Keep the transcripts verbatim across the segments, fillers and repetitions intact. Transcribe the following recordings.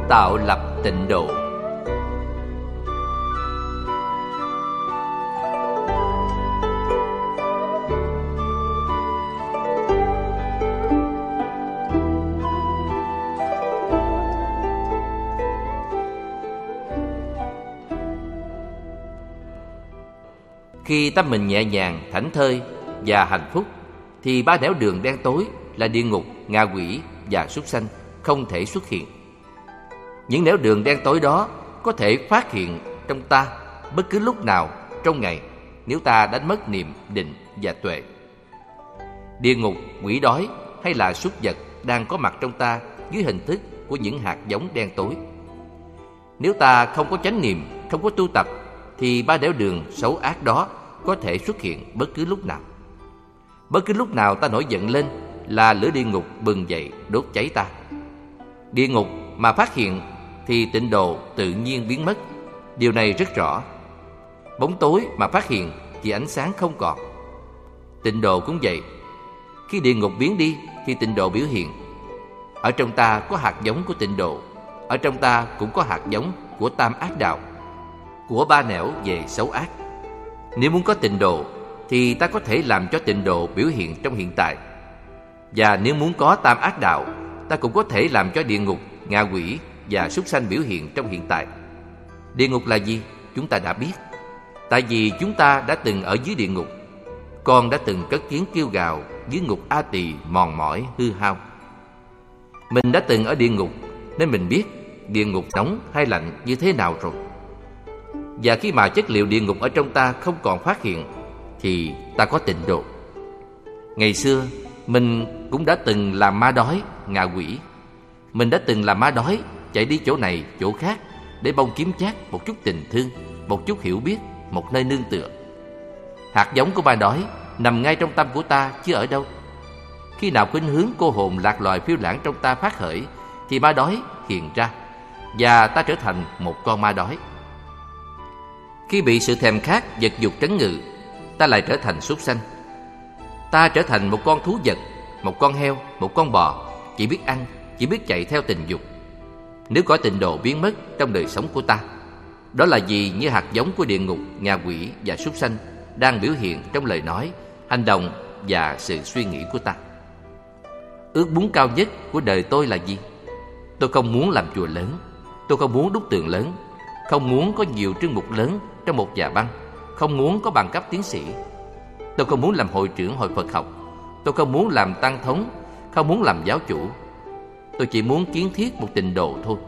tạo lập tịnh độ. Khi tâm mình nhẹ nhàng, thảnh thơi và hạnh phúc, thì ba nẻo đường đen tối là địa ngục, ngạ quỷ và súc sanh không thể xuất hiện. Những nẻo đường đen tối đó có thể phát hiện trong ta bất cứ lúc nào trong ngày nếu ta đánh mất niệm, định và tuệ. Địa ngục, quỷ đói hay là súc vật đang có mặt trong ta dưới hình thức của những hạt giống đen tối. Nếu ta không có chánh niệm, không có tu tập, thì ba nẻo đường xấu ác đó có thể xuất hiện bất cứ lúc nào. Bất cứ lúc nào ta nổi giận lên là lửa địa ngục bừng dậy đốt cháy ta. Địa ngục mà phát hiện thì tịnh độ tự nhiên biến mất. Điều này rất rõ. Bóng tối mà phát hiện thì ánh sáng không còn. Tịnh độ cũng vậy. Khi địa ngục biến đi thì tịnh độ biểu hiện. Ở trong ta có hạt giống của tịnh độ. Ở trong ta cũng có hạt giống của tam ác đạo, của ba nẻo về xấu ác. Nếu muốn có tịnh độ thì ta có thể làm cho tịnh độ biểu hiện trong hiện tại. Và nếu muốn có tam ác đạo, ta cũng có thể làm cho địa ngục, ngạ quỷ và súc sanh biểu hiện trong hiện tại. Địa ngục là gì? Chúng ta đã biết. Tại vì chúng ta đã từng ở dưới địa ngục. Con đã từng cất tiếng kêu gào dưới ngục A Tỳ mòn mỏi hư hao. Mình đã từng ở địa ngục nên mình biết địa ngục nóng hay lạnh như thế nào rồi. Và khi mà chất liệu địa ngục ở trong ta không còn phát hiện thì ta có tịnh độ. Ngày xưa mình cũng đã từng làm ma đói, ngạ quỷ. Mình đã từng làm ma đói, chạy đi chỗ này, chỗ khác để mong kiếm chác một chút tình thương, một chút hiểu biết, một nơi nương tựa. Hạt giống của ma đói nằm ngay trong tâm của ta chứ ở đâu. Khi nào khuynh hướng cô hồn lạc loài phiêu lãng trong ta phát khởi thì ma đói hiện ra và ta trở thành một con ma đói. Khi bị sự thèm khát vật dục trấn ngự, ta lại trở thành súc sanh. Ta trở thành một con thú vật, một con heo, một con bò, chỉ biết ăn, chỉ biết chạy theo tình dục. Nếu có tịnh độ biến mất trong đời sống của ta, đó là vì như hạt giống của địa ngục, ngạ quỷ và súc sanh đang biểu hiện trong lời nói, hành động và sự suy nghĩ của ta. Ước muốn cao nhất của đời tôi là gì? Tôi không muốn làm chùa lớn, tôi không muốn đúc tượng lớn, không muốn có nhiều trương mục lớn trong một nhà băng, không muốn có bằng cấp tiến sĩ. Tôi không muốn làm hội trưởng hội Phật học, tôi không muốn làm tăng thống, không muốn làm giáo chủ. Tôi chỉ muốn kiến thiết một tịnh độ thôi.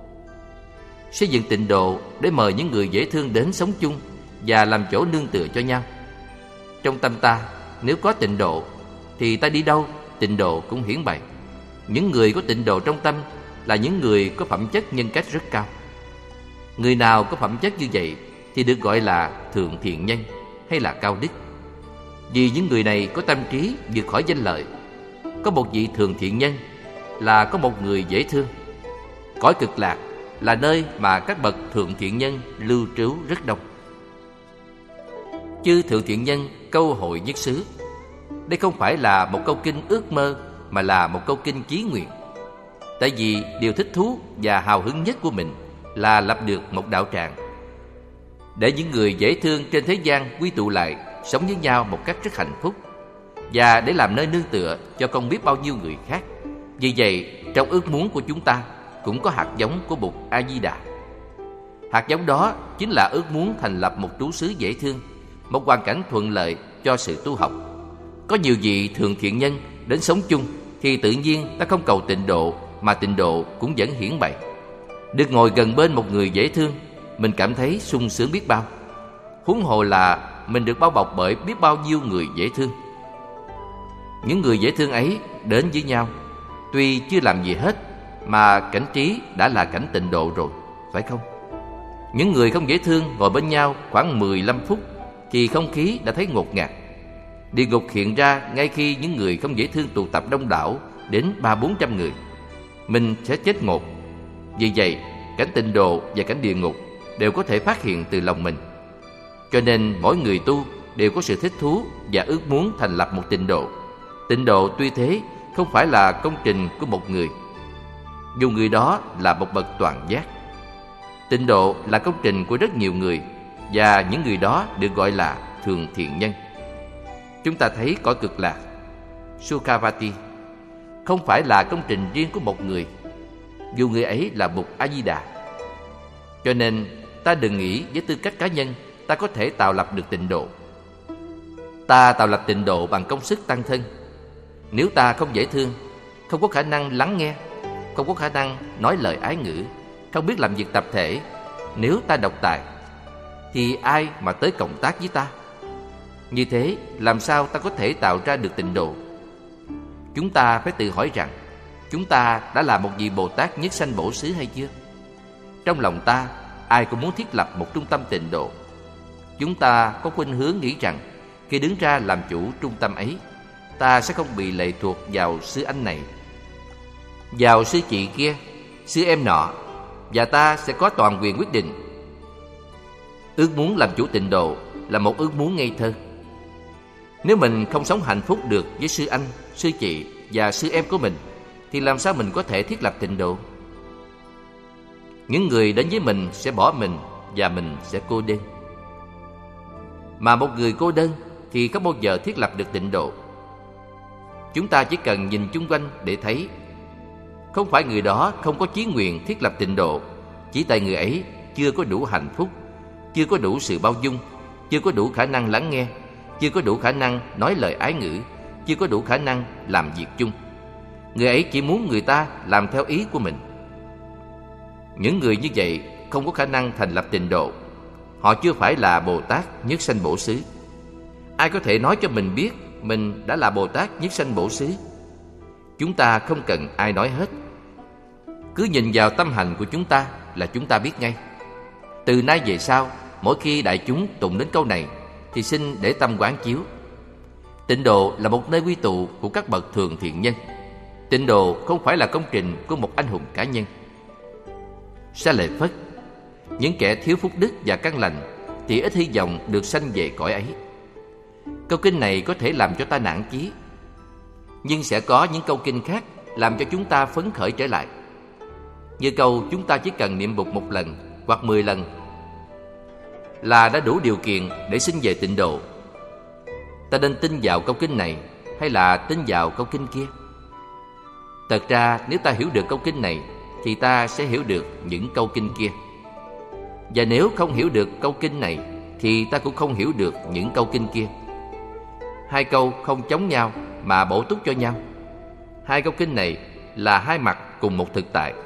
Xây dựng tịnh độ để mời những người dễ thương đến sống chung và làm chỗ nương tựa cho nhau. Trong tâm ta, nếu có tịnh độ thì ta đi đâu, tịnh độ cũng hiển bày. Những người có tịnh độ trong tâm là những người có phẩm chất nhân cách rất cao. Người nào có phẩm chất như vậy thì được gọi là thượng thiện nhân hay là cao đức. Vì những người này có tâm trí vượt khỏi danh lợi. Có một vị thường thiện nhân là có một người dễ thương. Cõi cực lạc là nơi mà các bậc thượng thiện nhân lưu trú rất đông. Chư thượng thiện nhân câu hội nhất xứ. Đây không phải là một câu kinh ước mơ mà là một câu kinh chí nguyện. Tại vì điều thích thú và hào hứng nhất của mình là lập được một đạo tràng, để những người dễ thương trên thế gian quy tụ lại, sống với nhau một cách rất hạnh phúc, và để làm nơi nương tựa cho không biết bao nhiêu người khác. Vì vậy, trong ước muốn của chúng ta cũng có hạt giống của Bụt A Di Đà. Hạt giống đó chính là ước muốn thành lập một trú xứ dễ thương, một hoàn cảnh thuận lợi cho sự tu học. Có nhiều vị thường thiện nhân đến sống chung thì tự nhiên ta không cầu tịnh độ mà tịnh độ cũng vẫn hiển bày. Được ngồi gần bên một người dễ thương, mình cảm thấy sung sướng biết bao. Huống hồ là mình được bao bọc bởi biết bao nhiêu người dễ thương. Những người dễ thương ấy đến với nhau, tuy chưa làm gì hết mà cảnh trí đã là cảnh tịnh độ rồi, phải không? Những người không dễ thương ngồi bên nhau khoảng mười lăm phút thì không khí đã thấy ngột ngạt. Địa ngục hiện ra ngay khi những người không dễ thương tụ tập đông đảo đến ba bốn trăm người. Mình sẽ chết ngột. Vì vậy, cảnh tịnh độ và cảnh địa ngục đều có thể phát hiện từ lòng mình. Cho nên mỗi người tu đều có sự thích thú và ước muốn thành lập một tịnh độ. Tịnh độ tuy thế không phải là công trình của một người. dù người đó là một bậc toàn giác. Tịnh độ là công trình của rất nhiều người, và những người đó được gọi là thường thiện nhân. Chúng ta thấy cõi cực lạc Sukhavati không phải là công trình riêng của một người, dù người ấy là Bụt A Di Đà. Cho nên ta đừng nghĩ với tư cách cá nhân ta có thể tạo lập được tịnh độ. Ta tạo lập tịnh độ bằng công sức tăng thân. Nếu ta không dễ thương, không có khả năng lắng nghe, không có khả năng nói lời ái ngữ, không biết làm việc tập thể, nếu ta độc tài, thì ai mà tới cộng tác với ta? Như thế, làm sao ta có thể tạo ra được tịnh độ? Chúng ta phải tự hỏi rằng, chúng ta đã là một vị Bồ Tát nhất sanh bổ xứ hay chưa? Trong lòng ta, ai cũng muốn thiết lập một trung tâm tịnh độ. Chúng ta có khuynh hướng nghĩ rằng, khi đứng ra làm chủ trung tâm ấy, ta sẽ không bị lệ thuộc vào sư anh này, vào sư chị kia, sư em nọ, và ta sẽ có toàn quyền quyết định. Ước muốn làm chủ tịnh độ là một ước muốn ngây thơ. Nếu mình không sống hạnh phúc được với sư anh, sư chị và sư em của mình, thì làm sao mình có thể thiết lập tịnh độ? Những người đến với mình sẽ bỏ mình, và mình sẽ cô đơn. Mà một người cô đơn thì không bao giờ thiết lập được tịnh độ. Chúng ta chỉ cần nhìn chung quanh để thấy, không phải người đó không có chí nguyện thiết lập tịnh độ, chỉ tại người ấy chưa có đủ hạnh phúc, chưa có đủ sự bao dung, chưa có đủ khả năng lắng nghe, chưa có đủ khả năng nói lời ái ngữ, chưa có đủ khả năng làm việc chung. Người ấy chỉ muốn người ta làm theo ý của mình. Những người như vậy không có khả năng thành lập tịnh độ. Họ chưa phải là Bồ Tát nhất sanh bổ xứ. Ai có thể nói cho mình biết mình đã là Bồ Tát nhất sanh bổ xứ? Chúng ta không cần ai nói hết. Cứ nhìn vào tâm hành của chúng ta là chúng ta biết ngay. Từ nay về sau, mỗi khi đại chúng tụng đến câu này thì xin để tâm quán chiếu. Tịnh độ là một nơi quy tụ của các bậc thường thiện nhân. Tịnh độ không phải là công trình của một anh hùng cá nhân. Sa Lợi Phất, những kẻ thiếu phúc đức và căn lành thì ít hy vọng được sanh về cõi ấy. Câu kinh này có thể làm cho ta nản chí, nhưng sẽ có những câu kinh khác làm cho chúng ta phấn khởi trở lại. Như câu chúng ta chỉ cần niệm Bụt một lần hoặc mười lần là đã đủ điều kiện để sinh về tịnh độ. Ta nên tin vào câu kinh này hay là tin vào câu kinh kia? Thật ra nếu ta hiểu được câu kinh này thì ta sẽ hiểu được những câu kinh kia. Và nếu không hiểu được câu kinh này thì ta cũng không hiểu được những câu kinh kia. Hai câu không chống nhau mà bổ túc cho nhau. Hai câu kinh này là hai mặt cùng một thực tại.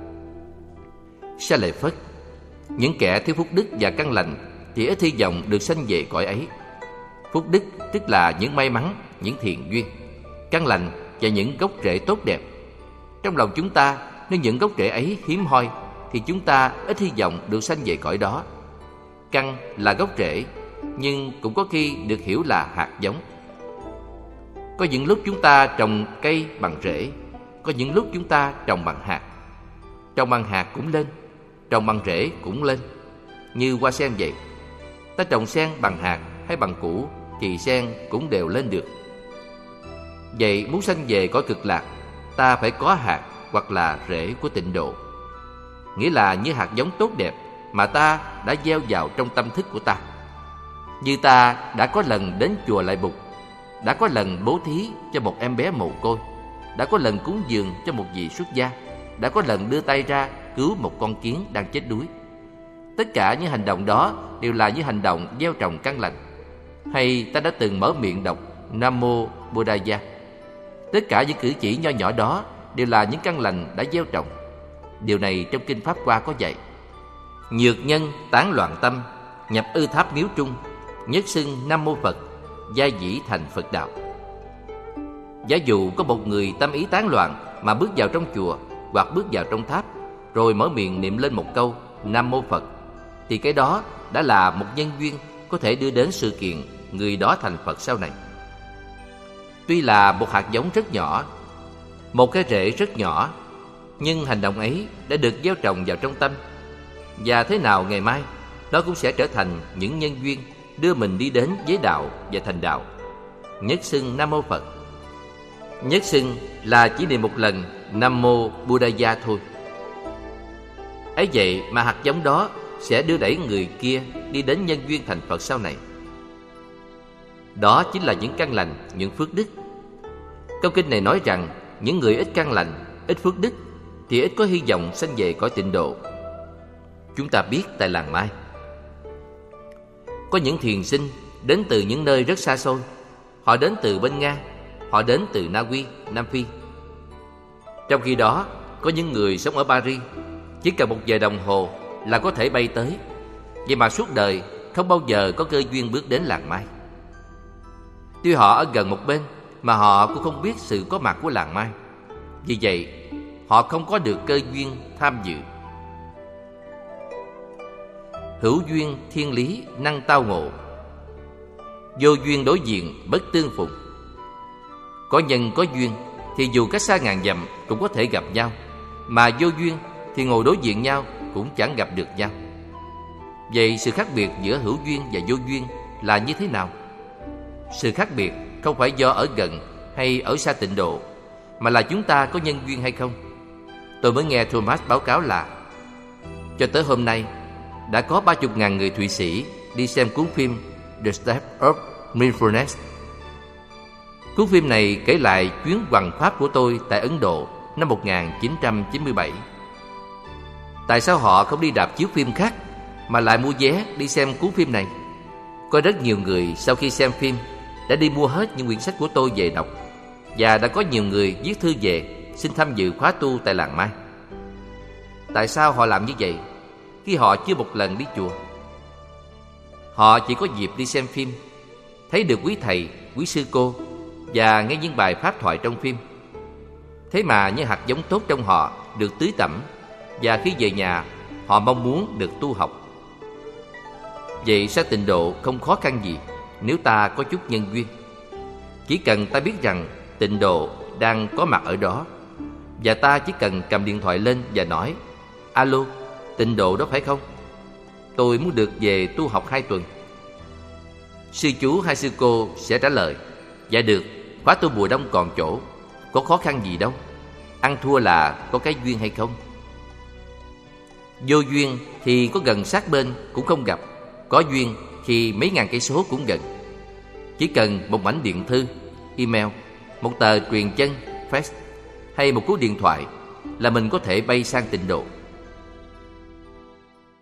Sa Lợi Phất, những kẻ thiếu phúc đức và căn lành thì ít hy vọng được sanh về cõi ấy. Phúc đức tức là những may mắn, những thiện duyên. Căn lành và những gốc rễ tốt đẹp. Trong lòng chúng ta, nếu những gốc rễ ấy hiếm hoi thì chúng ta ít hy vọng được sanh về cõi đó. Căn là gốc rễ, nhưng cũng có khi được hiểu là hạt giống. Có những lúc chúng ta trồng cây bằng rễ, có những lúc chúng ta trồng bằng hạt. Trồng bằng hạt cũng lên, trồng bằng rễ cũng lên. Như hoa sen vậy, ta trồng sen bằng hạt hay bằng củ thì sen cũng đều lên được. Vậy muốn sanh về cõi cực lạc, ta phải có hạt hoặc là rễ của tịnh độ. Nghĩa là như hạt giống tốt đẹp mà ta đã gieo vào trong tâm thức của ta. Như ta đã có lần đến chùa Lại Bục, đã có lần bố thí cho một em bé mồ côi, đã có lần cúng dường cho một vị xuất gia, đã có lần đưa tay ra cứu một con kiến đang chết đuối. Tất cả những hành động đó đều là những hành động gieo trồng căn lành. Hay ta đã từng mở miệng đọc Nam Mô Buddhaya. Tất cả những cử chỉ nho nhỏ đó đều là những căn lành đã gieo trồng. Điều này trong Kinh Pháp Hoa có dạy: nhược nhân tán loạn tâm, nhập ư tháp miếu trung, nhất xưng Nam Mô Phật, gia dĩ thành Phật đạo. Giả dụ có một người tâm ý tán loạn mà bước vào trong chùa hoặc bước vào trong tháp, rồi mở miệng niệm lên một câu Nam Mô Phật, thì cái đó đã là một nhân duyên có thể đưa đến sự kiện người đó thành Phật sau này. Tuy là một hạt giống rất nhỏ, một cái rễ rất nhỏ, nhưng hành động ấy đã được gieo trồng vào trong tâm. Và thế nào ngày mai, đó cũng sẽ trở thành những nhân duyên đưa mình đi đến với đạo và thành đạo. Nhất xưng Nam Mô Phật. Nhất xưng là chỉ niệm một lần Nam Mô Buddhaya thôi. Ấy vậy mà hạt giống đó sẽ đưa đẩy người kia đi đến nhân duyên thành Phật sau này. Đó chính là những căn lành, những phước đức. Câu kinh này nói rằng những người ít căn lành, ít phước đức thì ít có hy vọng sanh về cõi tịnh độ. Chúng ta biết tại làng Mai có những thiền sinh đến từ những nơi rất xa xôi. Họ đến từ bên Nga, họ đến từ Na Uy, Nam Phi. Trong khi đó, có những người sống ở Paris, chỉ cần một giờ đồng hồ là có thể bay tới. Vậy mà suốt đời không bao giờ có cơ duyên bước đến làng Mai. Tuy họ ở gần một bên mà họ cũng không biết sự có mặt của làng Mai. Vì vậy, họ không có được cơ duyên tham dự. Hữu duyên thiên lý năng tao ngộ, vô duyên đối diện bất tương phùng. Có nhân có duyên thì dù cách xa ngàn dặm cũng có thể gặp nhau, mà vô duyên thì ngồi đối diện nhau cũng chẳng gặp được nhau. Vậy sự khác biệt giữa hữu duyên và vô duyên là như thế nào? Sự khác biệt không phải do ở gần hay ở xa tịnh độ, mà là chúng ta có nhân duyên hay không. Tôi mới nghe Thomas báo cáo là cho tới hôm nay đã có ba mươi ngàn người Thụy Sĩ đi xem cuốn phim The Step of Mindfulness. Cuốn phim này kể lại chuyến hoằng pháp của tôi tại Ấn Độ năm một nghìn chín trăm chín mươi bảy. Tại sao họ không đi rạp chiếu phim khác mà lại mua vé đi xem cuốn phim này? Có rất nhiều người sau khi xem phim đã đi mua hết những quyển sách của tôi về đọc, và đã có nhiều người viết thư về xin tham dự khóa tu tại làng Mai. Tại sao họ làm như vậy khi họ chưa một lần đi chùa? Họ chỉ có dịp đi xem phim, thấy được quý thầy, quý sư cô và nghe những bài pháp thoại trong phim. Thế mà những hạt giống tốt trong họ được tưới tẩm, và khi về nhà họ mong muốn được tu học. Vậy sao tịnh độ không khó khăn gì nếu ta có chút nhân duyên? Chỉ cần ta biết rằng tịnh độ đang có mặt ở đó, và ta chỉ cần cầm điện thoại lên và nói: alo, tịnh độ đó phải không? Tôi muốn được về tu học hai tuần. Sư chú hay sư cô sẽ trả lời: dạ được, khóa tu mùa đông còn chỗ, có khó khăn gì đâu. Ăn thua là có cái duyên hay không. Vô duyên thì có gần sát bên cũng không gặp, có duyên thì mấy ngàn cây số cũng gần. Chỉ cần một mảnh điện thư, email, một tờ truyền chân, fax hay một cú điện thoại là mình có thể bay sang tịnh độ.